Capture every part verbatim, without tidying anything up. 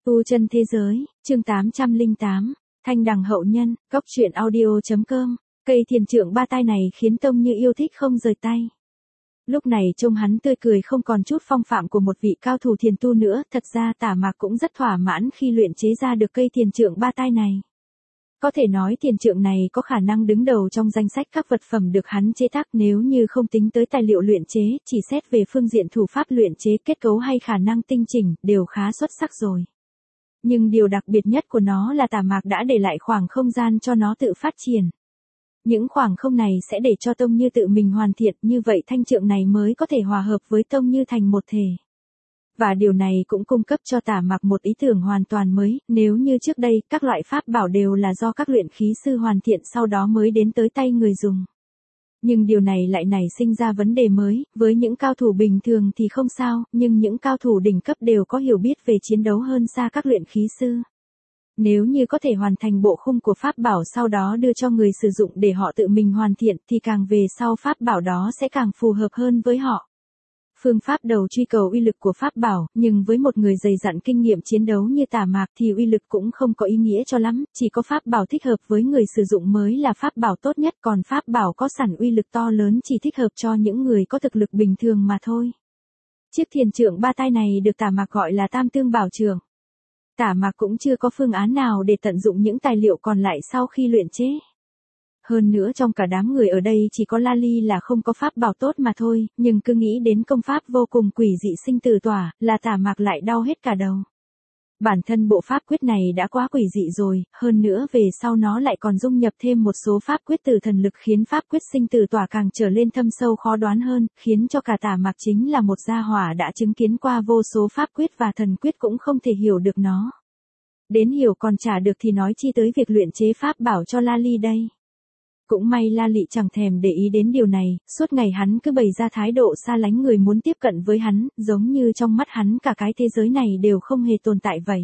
Tu chân thế giới, chương tám trăm lẻ tám, Thanh Đằng hậu nhân, cốc truyện audio.com, cây thiền trượng ba tai này khiến Tông Như yêu thích không rời tay. Lúc này trông hắn tươi cười không còn chút phong phạm của một vị cao thủ thiền tu nữa, thật ra Tả Mạc cũng rất thỏa mãn khi luyện chế ra được cây thiền trượng ba tai này. Có thể nói thiền trượng này có khả năng đứng đầu trong danh sách các vật phẩm được hắn chế tác, nếu như không tính tới tài liệu luyện chế, chỉ xét về phương diện thủ pháp luyện chế, kết cấu hay khả năng tinh chỉnh, đều khá xuất sắc rồi. Nhưng điều đặc biệt nhất của nó là Tả Mạc đã để lại khoảng không gian cho nó tự phát triển. Những khoảng không này sẽ để cho Tông Như tự mình hoàn thiện, như vậy thanh trượng này mới có thể hòa hợp với Tông Như thành một thể. Và điều này cũng cung cấp cho Tả Mạc một ý tưởng hoàn toàn mới, nếu như trước đây các loại pháp bảo đều là do các luyện khí sư hoàn thiện sau đó mới đến tới tay người dùng. Nhưng điều này lại nảy sinh ra vấn đề mới, với những cao thủ bình thường thì không sao, nhưng những cao thủ đỉnh cấp đều có hiểu biết về chiến đấu hơn xa các luyện khí sư. Nếu như có thể hoàn thành bộ khung của pháp bảo sau đó đưa cho người sử dụng để họ tự mình hoàn thiện thì càng về sau pháp bảo đó sẽ càng phù hợp hơn với họ. Phương pháp đầu truy cầu uy lực của pháp bảo, nhưng với một người dày dặn kinh nghiệm chiến đấu như Tả Mạc thì uy lực cũng không có ý nghĩa cho lắm, chỉ có pháp bảo thích hợp với người sử dụng mới là pháp bảo tốt nhất, còn pháp bảo có sẵn uy lực to lớn chỉ thích hợp cho những người có thực lực bình thường mà thôi. Chiếc thiền trượng ba tai này được Tả Mạc gọi là Tam Tương Bảo Trượng. Tả Mạc cũng chưa có phương án nào để tận dụng những tài liệu còn lại sau khi luyện chế. Hơn nữa trong cả đám người ở đây chỉ có La Ly là không có pháp bảo tốt mà thôi, nhưng cứ nghĩ đến công pháp vô cùng quỷ dị sinh tử tỏa, là Tả Mạc lại đau hết cả đầu. Bản thân bộ pháp quyết này đã quá quỷ dị rồi, hơn nữa về sau nó lại còn dung nhập thêm một số pháp quyết từ thần lực khiến pháp quyết sinh tử tỏa càng trở lên thâm sâu khó đoán hơn, khiến cho cả Tả Mạc chính là một gia hỏa đã chứng kiến qua vô số pháp quyết và thần quyết cũng không thể hiểu được nó. Đến hiểu còn chả được thì nói chi tới việc luyện chế pháp bảo cho La Ly đây. Cũng may La Lị chẳng thèm để ý đến điều này, suốt ngày hắn cứ bày ra thái độ xa lánh người muốn tiếp cận với hắn, giống như trong mắt hắn cả cái thế giới này đều không hề tồn tại vậy.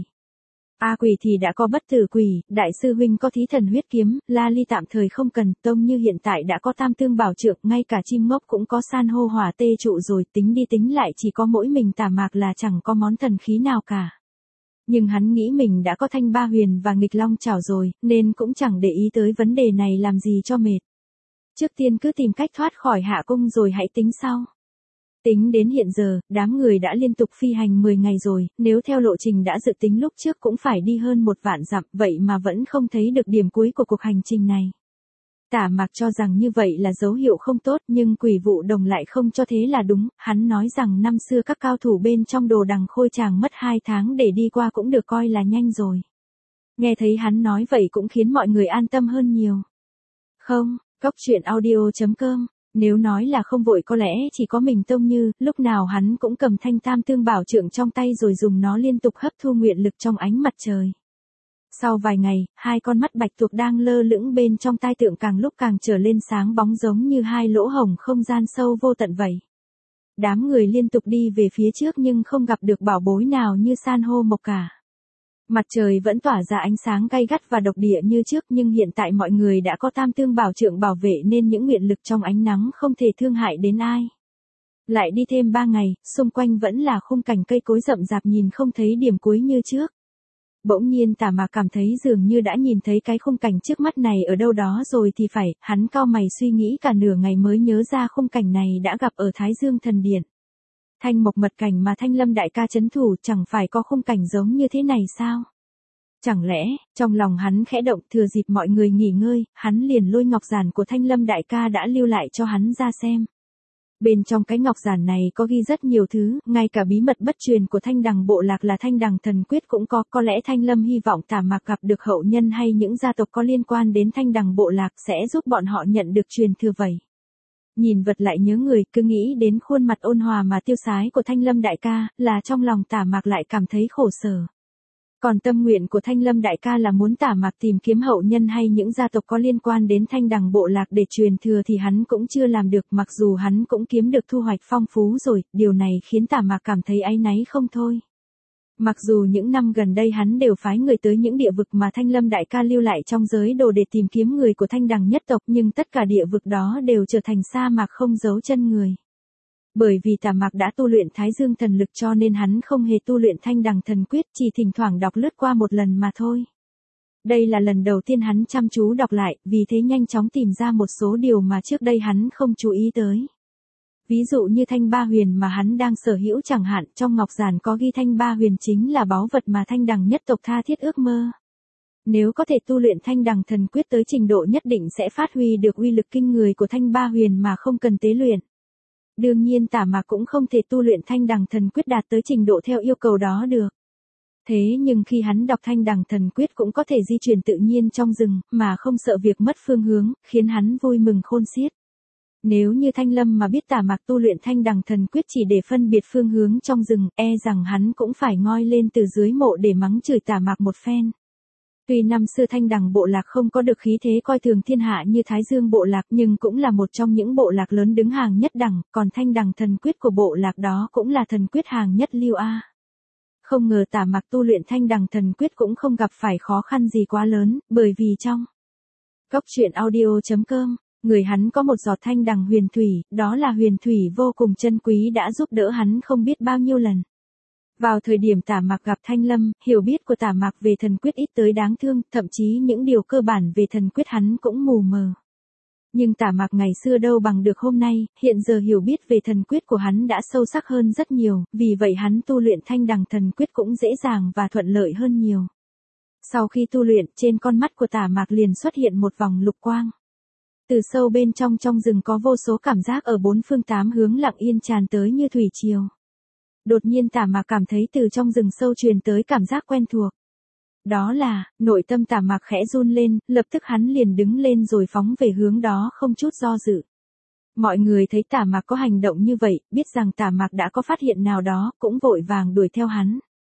A quỷ thì đã có bất tử quỷ, đại sư huynh có thí thần huyết kiếm, La Ly tạm thời không cần, Tông Như hiện tại đã có Tam Tương Bảo Trượng, ngay cả chim ngốc cũng có san hô hỏa tê trụ rồi, tính đi tính lại chỉ có mỗi mình Tả Mạc là chẳng có món thần khí nào cả. Nhưng hắn nghĩ mình đã có Thanh Ba Huyền và Nghịch Long Chảo rồi, nên cũng chẳng để ý tới vấn đề này làm gì cho mệt. Trước tiên cứ tìm cách thoát khỏi hạ cung rồi hãy tính sau. Tính đến hiện giờ, đám người đã liên tục phi hành mười ngày rồi, nếu theo lộ trình đã dự tính lúc trước cũng phải đi hơn một vạn dặm, vậy mà vẫn không thấy được điểm cuối của cuộc hành trình này. Tả Mạc cho rằng như vậy là dấu hiệu không tốt, nhưng Quỷ Vụ Đồng lại không cho thế là đúng, hắn nói rằng năm xưa các cao thủ bên trong Đồ Đằng Khôi Tràng mất hai tháng để đi qua cũng được coi là nhanh rồi. Nghe thấy hắn nói vậy cũng khiến mọi người an tâm hơn nhiều. Không, cốc truyện audio.com, nếu nói là không vội có lẽ chỉ có mình Tông Như, lúc nào hắn cũng cầm thanh Tam Tương Bảo Trượng trong tay rồi dùng nó liên tục hấp thu nguyện lực trong ánh mặt trời. Sau vài ngày, hai con mắt bạch tuộc đang lơ lửng bên trong tai tượng càng lúc càng trở lên sáng bóng giống như hai lỗ hổng không gian sâu vô tận vậy. Đám người liên tục đi về phía trước nhưng không gặp được bảo bối nào như san hô mộc cả. Mặt trời vẫn tỏa ra ánh sáng gay gắt và độc địa như trước, nhưng hiện tại mọi người đã có Tam Tương Bảo Trượng bảo vệ nên những nguyện lực trong ánh nắng không thể thương hại đến ai. Lại đi thêm ba ngày, xung quanh vẫn là khung cảnh cây cối rậm rạp nhìn không thấy điểm cuối như trước. Bỗng nhiên Tả Mạc cảm thấy dường như đã nhìn thấy cái khung cảnh trước mắt này ở đâu đó rồi thì phải, hắn cau mày suy nghĩ cả nửa ngày mới nhớ ra khung cảnh này đã gặp ở Thái Dương Thần Điện. Thanh mộc mật cảnh mà Thanh Lâm đại ca trấn thủ chẳng phải có khung cảnh giống như thế này sao? Chẳng lẽ, trong lòng hắn khẽ động, thừa dịp mọi người nghỉ ngơi, hắn liền lôi ngọc giản của Thanh Lâm đại ca đã lưu lại cho hắn ra xem. Bên trong cái ngọc giản này có ghi rất nhiều thứ, ngay cả bí mật bất truyền của Thanh Đằng bộ lạc là Thanh Đằng thần quyết cũng có, có lẽ Thanh Lâm hy vọng Tả Mạc gặp được hậu nhân hay những gia tộc có liên quan đến Thanh Đằng bộ lạc sẽ giúp bọn họ nhận được truyền thừa vậy. Nhìn vật lại nhớ người, cứ nghĩ đến khuôn mặt ôn hòa mà tiêu sái của Thanh Lâm đại ca, là trong lòng Tả Mạc lại cảm thấy khổ sở. Còn tâm nguyện của Thanh Lâm đại ca là muốn Tả Mạc tìm kiếm hậu nhân hay những gia tộc có liên quan đến Thanh Đằng bộ lạc để truyền thừa thì hắn cũng chưa làm được, mặc dù hắn cũng kiếm được thu hoạch phong phú rồi, điều này khiến Tả Mạc cảm thấy áy náy không thôi. Mặc dù những năm gần đây hắn đều phái người tới những địa vực mà Thanh Lâm đại ca lưu lại trong giới đồ để tìm kiếm người của Thanh Đằng nhất tộc, nhưng tất cả địa vực đó đều trở thành sa mạc không dấu chân người. Bởi vì Tả Mạc đã tu luyện Thái Dương thần lực cho nên hắn không hề tu luyện Thanh Đằng thần quyết, chỉ thỉnh thoảng đọc lướt qua một lần mà thôi. Đây là lần đầu tiên hắn chăm chú đọc lại, vì thế nhanh chóng tìm ra một số điều mà trước đây hắn không chú ý tới. Ví dụ như Thanh Ba Huyền mà hắn đang sở hữu chẳng hạn, trong ngọc giản có ghi Thanh Ba Huyền chính là báu vật mà Thanh Đằng nhất tộc tha thiết ước mơ. Nếu có thể tu luyện Thanh Đằng thần quyết tới trình độ nhất định sẽ phát huy được uy lực kinh người của Thanh Ba Huyền mà không cần tế luyện. Đương nhiên Tả Mạc cũng không thể tu luyện Thanh Đằng thần quyết đạt tới trình độ theo yêu cầu đó được. Thế nhưng khi hắn đọc Thanh Đằng thần quyết cũng có thể di chuyển tự nhiên trong rừng, mà không sợ việc mất phương hướng, khiến hắn vui mừng khôn xiết. Nếu như Thanh Lâm mà biết Tả Mạc tu luyện Thanh Đằng thần quyết chỉ để phân biệt phương hướng trong rừng, e rằng hắn cũng phải ngoi lên từ dưới mộ để mắng chửi Tả Mạc một phen. Tuy năm xưa Thanh Đằng bộ lạc không có được khí thế coi thường thiên hạ như Thái Dương bộ lạc, nhưng cũng là một trong những bộ lạc lớn đứng hàng nhất đẳng, còn Thanh Đằng thần quyết của bộ lạc đó cũng là thần quyết hàng nhất lưu A. Không ngờ Tả Mạc tu luyện Thanh Đằng thần quyết cũng không gặp phải khó khăn gì quá lớn, bởi vì trong Cốc truyện audio chấm com, người hắn có một giọt Thanh Đằng huyền thủy, đó là huyền thủy vô cùng chân quý đã giúp đỡ hắn không biết bao nhiêu lần. Vào thời điểm Tả Mạc gặp Thanh Lâm, hiểu biết của Tả Mạc về thần quyết ít tới đáng thương, thậm chí những điều cơ bản về thần quyết hắn cũng mù mờ. Nhưng Tả Mạc ngày xưa đâu bằng được hôm nay, hiện giờ hiểu biết về thần quyết của hắn đã sâu sắc hơn rất nhiều, vì vậy hắn tu luyện Thanh Đằng thần quyết cũng dễ dàng và thuận lợi hơn nhiều. Sau khi tu luyện, trên con mắt của Tả Mạc liền xuất hiện một vòng lục quang. Từ sâu bên trong trong rừng có vô số cảm giác ở bốn phương tám hướng lặng yên tràn tới như thủy triều. Đột nhiên Tả Mạc cảm thấy từ trong rừng sâu truyền tới cảm giác quen thuộc. Đó là, nội tâm Tả Mạc khẽ run lên, lập tức hắn liền đứng lên rồi phóng về hướng đó không chút do dự. Mọi người thấy Tả Mạc có hành động như vậy, biết rằng Tả Mạc đã có phát hiện nào đó, cũng vội vàng đuổi theo hắn.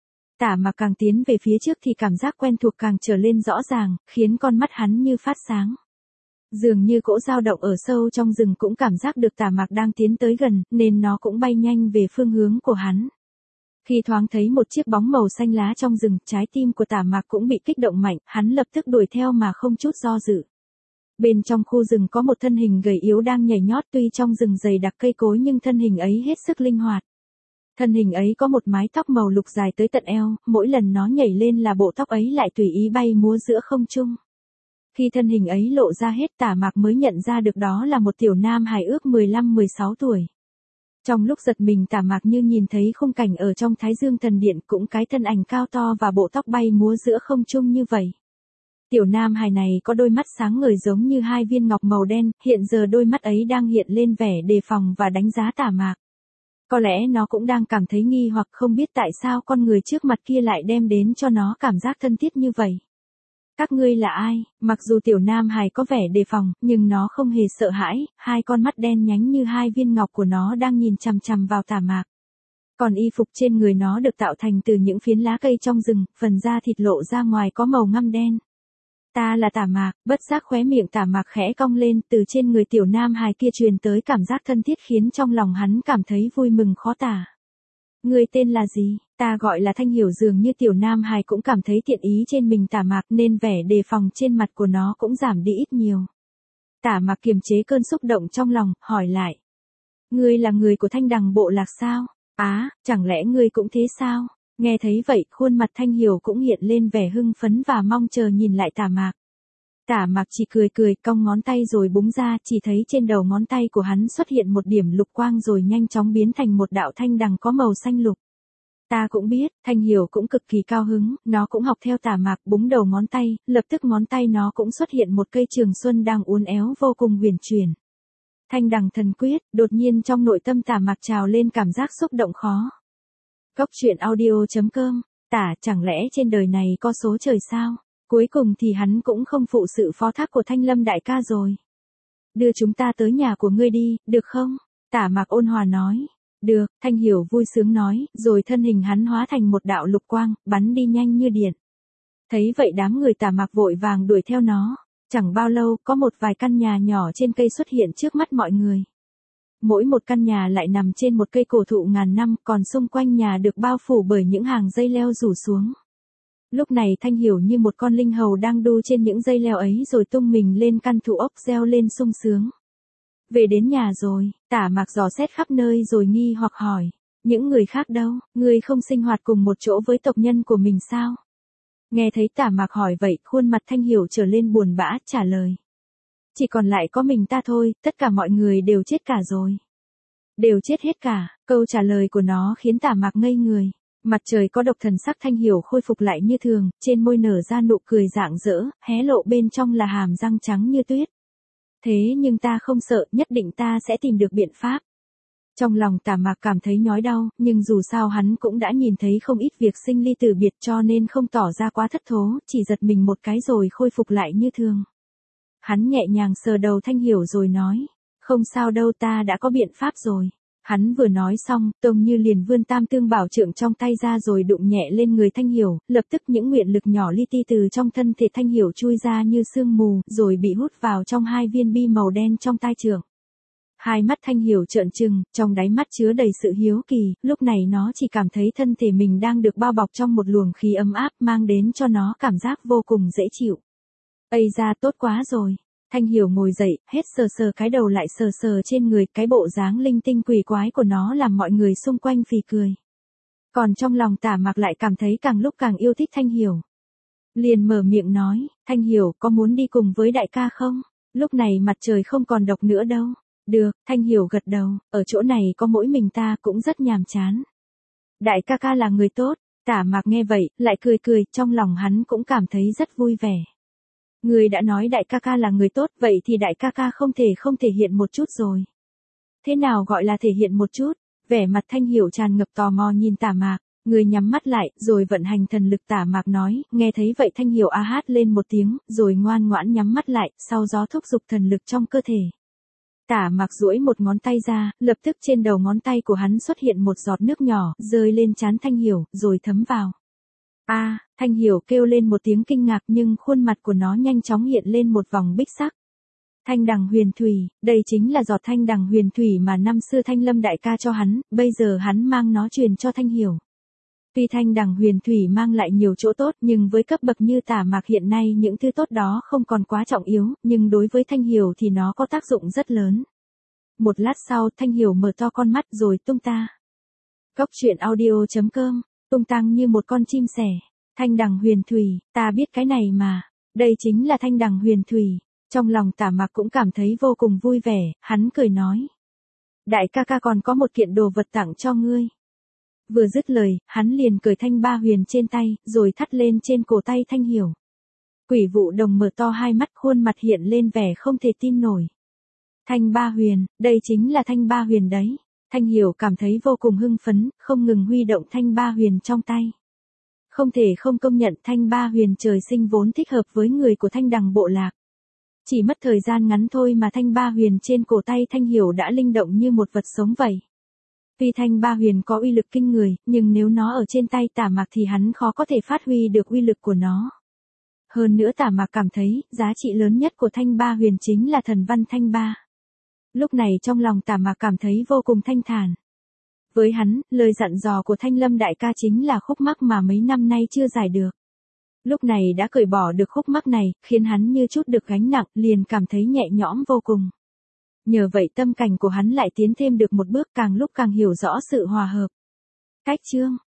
Tả Mạc càng tiến về phía trước thì cảm giác quen thuộc càng trở lên rõ ràng, khiến con mắt hắn như phát sáng. Dường như cỗ dao động ở sâu trong rừng cũng cảm giác được Tả Mạc đang tiến tới gần, nên nó cũng bay nhanh về phương hướng của hắn. Khi thoáng thấy một chiếc bóng màu xanh lá trong rừng, trái tim của Tả Mạc cũng bị kích động mạnh, hắn lập tức đuổi theo mà không chút do dự. Bên trong khu rừng có một thân hình gầy yếu đang nhảy nhót, tuy trong rừng dày đặc cây cối nhưng thân hình ấy hết sức linh hoạt. Thân hình ấy có một mái tóc màu lục dài tới tận eo, mỗi lần nó nhảy lên là bộ tóc ấy lại tùy ý bay múa giữa không trung. Khi thân hình ấy lộ ra hết, Tả Mạc mới nhận ra được đó là một tiểu nam hài ước mười lăm mười sáu tuổi. Trong lúc giật mình Tả Mạc như nhìn thấy khung cảnh ở trong Thái Dương thần điện, cũng cái thân ảnh cao to và bộ tóc bay múa giữa không trung như vậy. Tiểu nam hài này có đôi mắt sáng ngời giống như hai viên ngọc màu đen, hiện giờ đôi mắt ấy đang hiện lên vẻ đề phòng và đánh giá Tả Mạc. Có lẽ nó cũng đang cảm thấy nghi hoặc không biết tại sao con người trước mặt kia lại đem đến cho nó cảm giác thân thiết như vậy. Các ngươi là ai? Mặc dù tiểu nam hài có vẻ đề phòng, nhưng nó không hề sợ hãi, hai con mắt đen nhánh như hai viên ngọc của nó đang nhìn chằm chằm vào Tả Mạc. Còn y phục trên người nó được tạo thành từ những phiến lá cây trong rừng, phần da thịt lộ ra ngoài có màu ngăm đen. Ta là Tả Mạc, bất giác khóe miệng Tả Mạc khẽ cong lên, từ trên người tiểu nam hài kia truyền tới cảm giác thân thiết khiến trong lòng hắn cảm thấy vui mừng khó tả. Ngươi tên là gì? Ta gọi là Thanh Hiểu. Dường như tiểu nam hài cũng cảm thấy thiện ý trên mình Tả Mạc nên vẻ đề phòng trên mặt của nó cũng giảm đi ít nhiều. Tả Mạc kiềm chế cơn xúc động trong lòng, hỏi lại. Ngươi là người của Thanh Đằng bộ lạc sao? Á, chẳng lẽ ngươi cũng thế sao? Nghe thấy vậy, khuôn mặt Thanh Hiểu cũng hiện lên vẻ hưng phấn và mong chờ nhìn lại Tả Mạc. Tả Mạc chỉ cười cười, cong ngón tay rồi búng ra, chỉ thấy trên đầu ngón tay của hắn xuất hiện một điểm lục quang rồi nhanh chóng biến thành một đạo thanh đằng có màu xanh lục. Ta cũng biết, Thanh Hiểu cũng cực kỳ cao hứng, nó cũng học theo Tả Mạc búng đầu ngón tay, lập tức ngón tay nó cũng xuất hiện một cây trường xuân đang uốn éo vô cùng huyền chuyển. Thanh Đằng thần quyết, đột nhiên trong nội tâm Tả Mạc trào lên cảm giác xúc động khó. Cốc truyện audio chấm com, Tả, chẳng lẽ trên đời này có số trời sao? Cuối cùng thì hắn cũng không phụ sự phó thác của Thanh Lâm đại ca rồi. Đưa chúng ta tới nhà của ngươi đi, được không? Tả Mạc ôn hòa nói. Được, Thanh Hiểu vui sướng nói, rồi thân hình hắn hóa thành một đạo lục quang, bắn đi nhanh như điện. Thấy vậy đám người Tả Mạc vội vàng đuổi theo nó. Chẳng bao lâu, có một vài căn nhà nhỏ trên cây xuất hiện trước mắt mọi người. Mỗi một căn nhà lại nằm trên một cây cổ thụ ngàn năm, còn xung quanh nhà được bao phủ bởi những hàng dây leo rủ xuống. Lúc này Thanh Hiểu như một con linh hầu đang đu trên những dây leo ấy rồi tung mình lên căn thụ ốc reo lên sung sướng. Về đến nhà rồi, Tả Mạc dò xét khắp nơi rồi nghi hoặc hỏi. Những người khác đâu, ngươi không sinh hoạt cùng một chỗ với tộc nhân của mình sao? Nghe thấy Tả Mạc hỏi vậy, khuôn mặt Thanh Hiểu trở lên buồn bã, trả lời. Chỉ còn lại có mình ta thôi, tất cả mọi người đều chết cả rồi. Đều chết hết cả, câu trả lời của nó khiến Tả Mạc ngây người. Mặt trời có độc, thần sắc Thanh Hiểu khôi phục lại như thường, trên môi nở ra nụ cười rạng rỡ, hé lộ bên trong là hàm răng trắng như tuyết. Thế nhưng ta không sợ, nhất định ta sẽ tìm được biện pháp. Trong lòng Tả Mạc cảm thấy nhói đau, nhưng dù sao hắn cũng đã nhìn thấy không ít việc sinh ly tử biệt cho nên không tỏ ra quá thất thố, chỉ giật mình một cái rồi khôi phục lại như thường. Hắn nhẹ nhàng sờ đầu Thanh Hiểu rồi nói, không sao đâu, ta đã có biện pháp rồi. Hắn vừa nói xong, Tông Như liền vươn tam tương bảo trượng trong tay ra rồi đụng nhẹ lên người Thanh Hiểu, lập tức những nguyện lực nhỏ li ti từ trong thân thể Thanh Hiểu chui ra như sương mù, rồi bị hút vào trong hai viên bi màu đen trong tai trượng. Hai mắt Thanh Hiểu trợn trừng, trong đáy mắt chứa đầy sự hiếu kỳ, lúc này nó chỉ cảm thấy thân thể mình đang được bao bọc trong một luồng khí ấm áp mang đến cho nó cảm giác vô cùng dễ chịu. Ây da, tốt quá rồi. Thanh Hiểu ngồi dậy, hết sờ sờ cái đầu lại sờ sờ trên người, cái bộ dáng linh tinh quỷ quái của nó làm mọi người xung quanh phì cười. Còn trong lòng Tả Mạc lại cảm thấy càng lúc càng yêu thích Thanh Hiểu. Liền mở miệng nói, Thanh Hiểu có muốn đi cùng với đại ca không? Lúc này mặt trời không còn độc nữa đâu. Được, Thanh Hiểu gật đầu, ở chỗ này có mỗi mình ta cũng rất nhàm chán. Đại ca ca là người tốt, Tả Mạc nghe vậy, lại cười cười, trong lòng hắn cũng cảm thấy rất vui vẻ. Người đã nói đại ca ca là người tốt, vậy thì đại ca ca không thể không thể hiện một chút rồi. Thế nào gọi là thể hiện một chút? Vẻ mặt Thanh Hiểu tràn ngập tò mò nhìn Tả Mạc, người nhắm mắt lại, rồi vận hành thần lực. Tả Mạc nói, nghe thấy vậy Thanh Hiểu a hát lên một tiếng, rồi ngoan ngoãn nhắm mắt lại, sau đó thúc giục thần lực trong cơ thể. Tả Mạc duỗi một ngón tay ra, lập tức trên đầu ngón tay của hắn xuất hiện một giọt nước nhỏ, rơi lên trán Thanh Hiểu, rồi thấm vào. A, à, Thanh Hiểu kêu lên một tiếng kinh ngạc nhưng khuôn mặt của nó nhanh chóng hiện lên một vòng bích sắc. Thanh đằng huyền thủy, đây chính là giọt thanh đằng huyền thủy mà năm xưa Thanh Lâm đại ca cho hắn, bây giờ hắn mang nó truyền cho Thanh Hiểu. Tuy thanh đằng huyền thủy mang lại nhiều chỗ tốt nhưng với cấp bậc như Tả Mạc hiện nay những thứ tốt đó không còn quá trọng yếu, nhưng đối với Thanh Hiểu thì nó có tác dụng rất lớn. Một lát sau Thanh Hiểu mở to con mắt rồi tung ta. Cốc truyện audio chấm com, tung tăng như một con chim sẻ. Thanh đằng huyền thủy, ta biết cái này mà. Đây chính là thanh đằng huyền thủy. Trong lòng Tả Mạc cũng cảm thấy vô cùng vui vẻ, hắn cười nói. Đại ca ca còn có một kiện đồ vật tặng cho ngươi. Vừa dứt lời, hắn liền cởi thanh ba huyền trên tay, rồi thắt lên trên cổ tay Thanh Hiểu. Quỷ Vụ Đồng mở to hai mắt, khuôn mặt hiện lên vẻ không thể tin nổi. Thanh ba huyền, đây chính là thanh ba huyền đấy. Thanh Hiểu cảm thấy vô cùng hưng phấn, không ngừng huy động thanh ba huyền trong tay. Không thể không công nhận thanh ba huyền trời sinh vốn thích hợp với người của Thanh Đằng bộ lạc. Chỉ mất thời gian ngắn thôi mà thanh ba huyền trên cổ tay Thanh Hiểu đã linh động như một vật sống vậy. Tuy thanh ba huyền có uy lực kinh người, nhưng nếu nó ở trên tay Tả Mạc thì hắn khó có thể phát huy được uy lực của nó. Hơn nữa Tả Mạc cảm thấy, giá trị lớn nhất của thanh ba huyền chính là thần văn thanh ba. Lúc này trong lòng Tả Mạc cảm thấy vô cùng thanh thản. Với hắn, lời dặn dò của Thanh Lâm đại ca chính là khúc mắc mà mấy năm nay chưa giải được. Lúc này đã cởi bỏ được khúc mắc này, khiến hắn như chút được gánh nặng, liền cảm thấy nhẹ nhõm vô cùng. Nhờ vậy tâm cảnh của hắn lại tiến thêm được một bước, càng lúc càng hiểu rõ sự hòa hợp. Cách chương